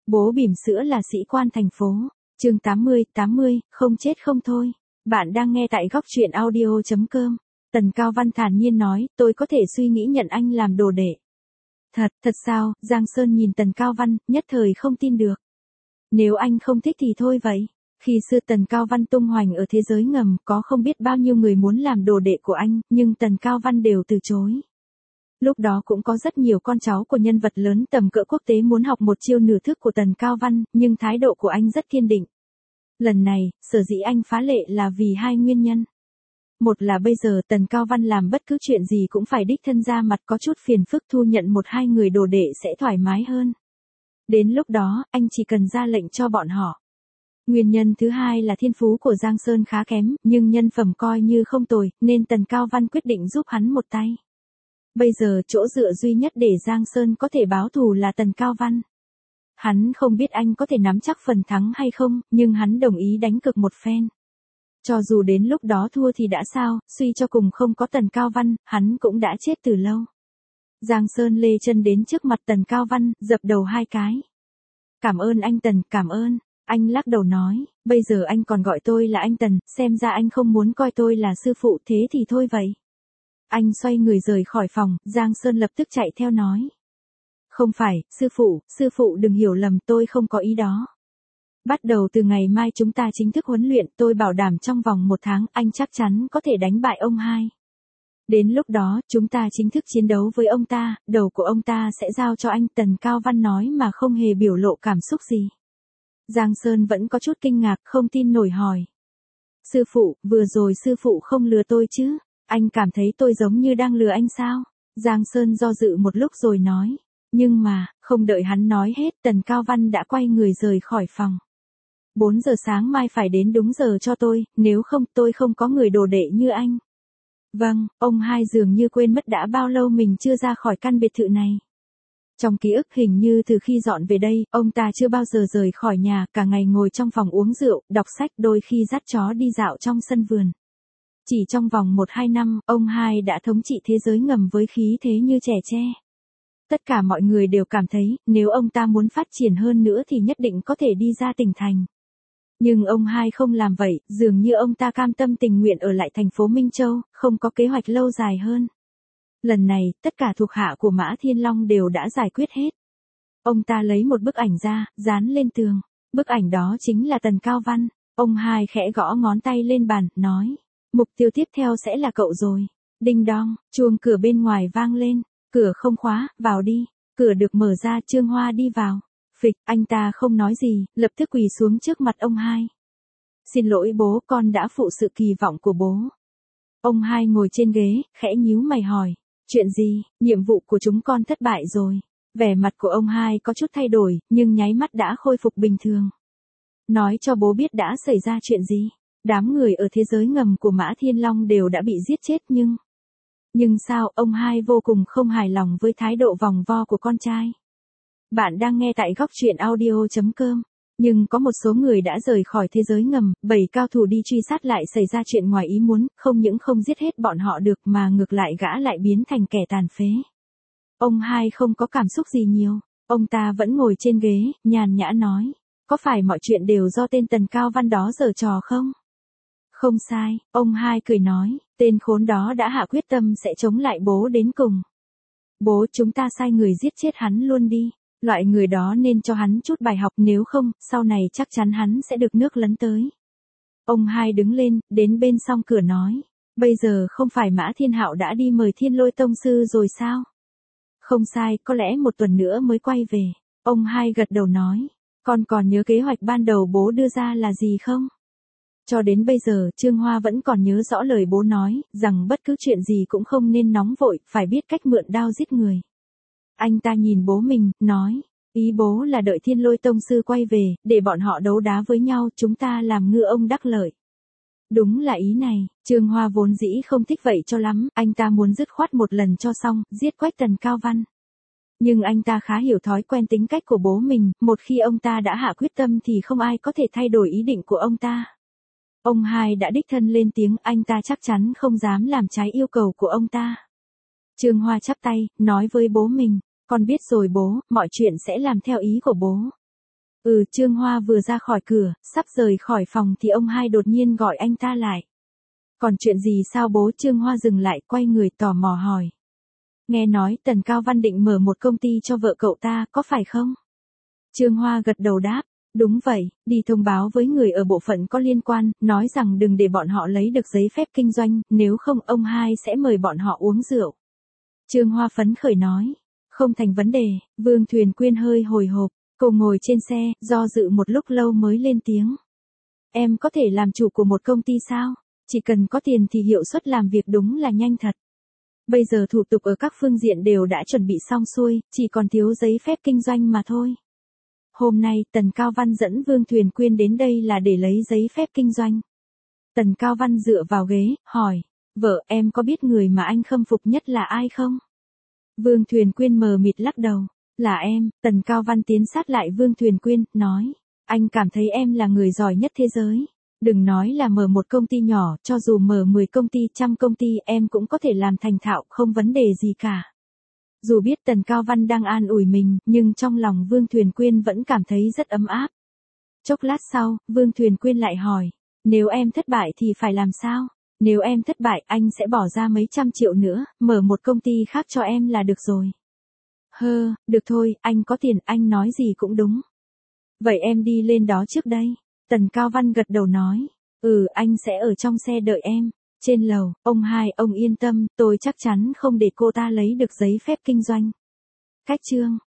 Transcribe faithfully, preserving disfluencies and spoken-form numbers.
Bố bỉm sữa là sĩ quan thành phố. Chương tám mươi, tám mươi, không chết không thôi. Bạn đang nghe tại góc truyện audio chấm com. Tần Cao Văn thản nhiên nói, tôi có thể suy nghĩ nhận anh làm đồ đệ. Thật, thật sao? Giang Sơn nhìn Tần Cao Văn, nhất thời không tin được. Nếu anh không thích thì thôi vậy. Khi xưa Tần Cao Văn tung hoành ở thế giới ngầm, có không biết bao nhiêu người muốn làm đồ đệ của anh, nhưng Tần Cao Văn đều từ chối. Lúc đó cũng có rất nhiều con cháu của nhân vật lớn tầm cỡ quốc tế muốn học một chiêu nửa thức của Tần Cao Văn, nhưng thái độ của anh rất kiên định. Lần này, sở dĩ anh phá lệ là vì hai nguyên nhân. Một là bây giờ Tần Cao Văn làm bất cứ chuyện gì cũng phải đích thân ra mặt, có chút phiền phức, thu nhận một hai người đồ đệ sẽ thoải mái hơn. Đến lúc đó, anh chỉ cần ra lệnh cho bọn họ. Nguyên nhân thứ hai là thiên phú của Giang Sơn khá kém, nhưng nhân phẩm coi như không tồi, nên Tần Cao Văn quyết định giúp hắn một tay. Bây giờ chỗ dựa duy nhất để Giang Sơn có thể báo thù là Tần Cao Văn. Hắn không biết anh có thể nắm chắc phần thắng hay không, nhưng hắn đồng ý đánh cược một phen. Cho dù đến lúc đó thua thì đã sao, suy cho cùng không có Tần Cao Văn, hắn cũng đã chết từ lâu. Giang Sơn lê chân đến trước mặt Tần Cao Văn, dập đầu hai cái. Cảm ơn anh Tần, cảm ơn. Anh lắc đầu nói, bây giờ anh còn gọi tôi là anh Tần, xem ra anh không muốn coi tôi là sư phụ, thế thì thôi vậy. Anh xoay người rời khỏi phòng, Giang Sơn lập tức chạy theo nói. Không phải, sư phụ, sư phụ đừng hiểu lầm, tôi không có ý đó. Bắt đầu từ ngày mai chúng ta chính thức huấn luyện, tôi bảo đảm trong vòng một tháng anh chắc chắn có thể đánh bại ông hai. Đến lúc đó, chúng ta chính thức chiến đấu với ông ta, đầu của ông ta sẽ giao cho anh. Tần Cao Văn nói mà không hề biểu lộ cảm xúc gì. Giang Sơn vẫn có chút kinh ngạc, không tin nổi hỏi. Sư phụ, vừa rồi sư phụ không lừa tôi chứ? Anh cảm thấy tôi giống như đang lừa anh sao? Giang Sơn do dự một lúc rồi nói. Nhưng mà, không đợi hắn nói hết, Tần Cao Văn đã quay người rời khỏi phòng. bốn giờ sáng mai phải đến đúng giờ cho tôi, nếu không tôi không có người đồ đệ như anh. Vâng, ông hai dường như quên mất đã bao lâu mình chưa ra khỏi căn biệt thự này. Trong ký ức hình như từ khi dọn về đây, ông ta chưa bao giờ rời khỏi nhà, cả ngày ngồi trong phòng uống rượu, đọc sách, đôi khi dắt chó đi dạo trong sân vườn. Chỉ trong vòng một hai năm, ông hai đã thống trị thế giới ngầm với khí thế như trẻ tre. Tất cả mọi người đều cảm thấy, nếu ông ta muốn phát triển hơn nữa thì nhất định có thể đi ra tỉnh thành. Nhưng ông hai không làm vậy, dường như ông ta cam tâm tình nguyện ở lại thành phố Minh Châu, không có kế hoạch lâu dài hơn. Lần này, tất cả thuộc hạ của Mã Thiên Long đều đã giải quyết hết. Ông ta lấy một bức ảnh ra, dán lên tường. Bức ảnh đó chính là Tần Cao Văn. Ông hai khẽ gõ ngón tay lên bàn, nói. Mục tiêu tiếp theo sẽ là cậu rồi. Đinh đong, chuông cửa bên ngoài vang lên. Cửa không khóa, vào đi. Cửa được mở ra, Trương Hoa đi vào. Phịch, anh ta không nói gì, lập tức quỳ xuống trước mặt ông hai. Xin lỗi bố, con đã phụ sự kỳ vọng của bố. Ông hai ngồi trên ghế, khẽ nhíu mày hỏi. Chuyện gì? Nhiệm vụ của chúng con thất bại rồi. Vẻ mặt của ông hai có chút thay đổi, nhưng nháy mắt đã khôi phục bình thường. Nói cho bố biết đã xảy ra chuyện gì. Đám người ở thế giới ngầm của Mã Thiên Long đều đã bị giết chết nhưng... Nhưng sao, ông hai vô cùng không hài lòng với thái độ vòng vo của con trai. Bạn đang nghe tại góc truyện audio chấm com. Nhưng có một số người đã rời khỏi thế giới ngầm, bảy cao thủ đi truy sát lại xảy ra chuyện ngoài ý muốn, không những không giết hết bọn họ được mà ngược lại gã lại biến thành kẻ tàn phế. Ông hai không có cảm xúc gì nhiều, ông ta vẫn ngồi trên ghế, nhàn nhã nói. Có phải mọi chuyện đều do tên Tần Cao Văn đó giở trò không? Không sai, ông hai cười nói, tên khốn đó đã hạ quyết tâm sẽ chống lại bố đến cùng. Bố, chúng ta sai người giết chết hắn luôn đi. Loại người đó nên cho hắn chút bài học, nếu không, sau này chắc chắn hắn sẽ được nước lấn tới. Ông hai đứng lên, đến bên song cửa nói. Bây giờ không phải Mã Thiên Hạo đã đi mời Thiên Lôi Tông Sư rồi sao? Không sai, có lẽ một tuần nữa mới quay về. Ông hai gật đầu nói. Con còn nhớ kế hoạch ban đầu bố đưa ra là gì không? Cho đến bây giờ, Trương Hoa vẫn còn nhớ rõ lời bố nói, rằng bất cứ chuyện gì cũng không nên nóng vội, phải biết cách mượn đao giết người. Anh ta nhìn bố mình, nói, ý bố là đợi Thiên Lôi Tông Sư quay về, để bọn họ đấu đá với nhau, chúng ta làm ngư ông đắc lợi. Đúng là ý này, Trương Hoa vốn dĩ không thích vậy cho lắm, anh ta muốn dứt khoát một lần cho xong, giết quách Tần Cao Văn. Nhưng anh ta khá hiểu thói quen tính cách của bố mình, một khi ông ta đã hạ quyết tâm thì không ai có thể thay đổi ý định của ông ta. Ông hai đã đích thân lên tiếng, anh ta chắc chắn không dám làm trái yêu cầu của ông ta. Trương Hoa chắp tay, nói với bố mình. Con biết rồi bố, mọi chuyện sẽ làm theo ý của bố. Ừ, Trương Hoa vừa ra khỏi cửa, sắp rời khỏi phòng thì ông hai đột nhiên gọi anh ta lại. Còn chuyện gì sao bố? Trương Hoa dừng lại, quay người tò mò hỏi. Nghe nói Tần Cao Văn định mở một công ty cho vợ cậu ta, có phải không? Trương Hoa gật đầu đáp. Đúng vậy, đi thông báo với người ở bộ phận có liên quan, nói rằng đừng để bọn họ lấy được giấy phép kinh doanh, nếu không ông hai sẽ mời bọn họ uống rượu. Trương Hoa phấn khởi nói. Không thành vấn đề. Vương Thuyền Quyên hơi hồi hộp, cô ngồi trên xe, do dự một lúc lâu mới lên tiếng. Em có thể làm chủ của một công ty sao? Chỉ cần có tiền thì hiệu suất làm việc đúng là nhanh thật. Bây giờ thủ tục ở các phương diện đều đã chuẩn bị xong xuôi, chỉ còn thiếu giấy phép kinh doanh mà thôi. Hôm nay Tần Cao Văn dẫn Vương Thuyền Quyên đến đây là để lấy giấy phép kinh doanh. Tần Cao Văn dựa vào ghế, hỏi. Vợ, em có biết người mà anh khâm phục nhất là ai không? Vương Thuyền Quyên mờ mịt lắc đầu. Là em. Tần Cao Văn tiến sát lại Vương Thuyền Quyên, nói. Anh cảm thấy em là người giỏi nhất thế giới. Đừng nói là mở một công ty nhỏ, cho dù mở mười công ty, trăm công ty em cũng có thể làm thành thạo, không vấn đề gì cả. Dù biết Tần Cao Văn đang an ủi mình, nhưng trong lòng Vương Thuyền Quyên vẫn cảm thấy rất ấm áp. Chốc lát sau, Vương Thuyền Quyên lại hỏi. Nếu em thất bại thì phải làm sao? Nếu em thất bại, anh sẽ bỏ ra mấy trăm triệu nữa, mở một công ty khác cho em là được rồi. Hơ, được thôi, anh có tiền, anh nói gì cũng đúng. Vậy em đi lên đó trước đây. Tần Cao Văn gật đầu nói. Ừ, anh sẽ ở trong xe đợi em. Trên lầu, ông hai, ông yên tâm, tôi chắc chắn không để cô ta lấy được giấy phép kinh doanh. Cách chương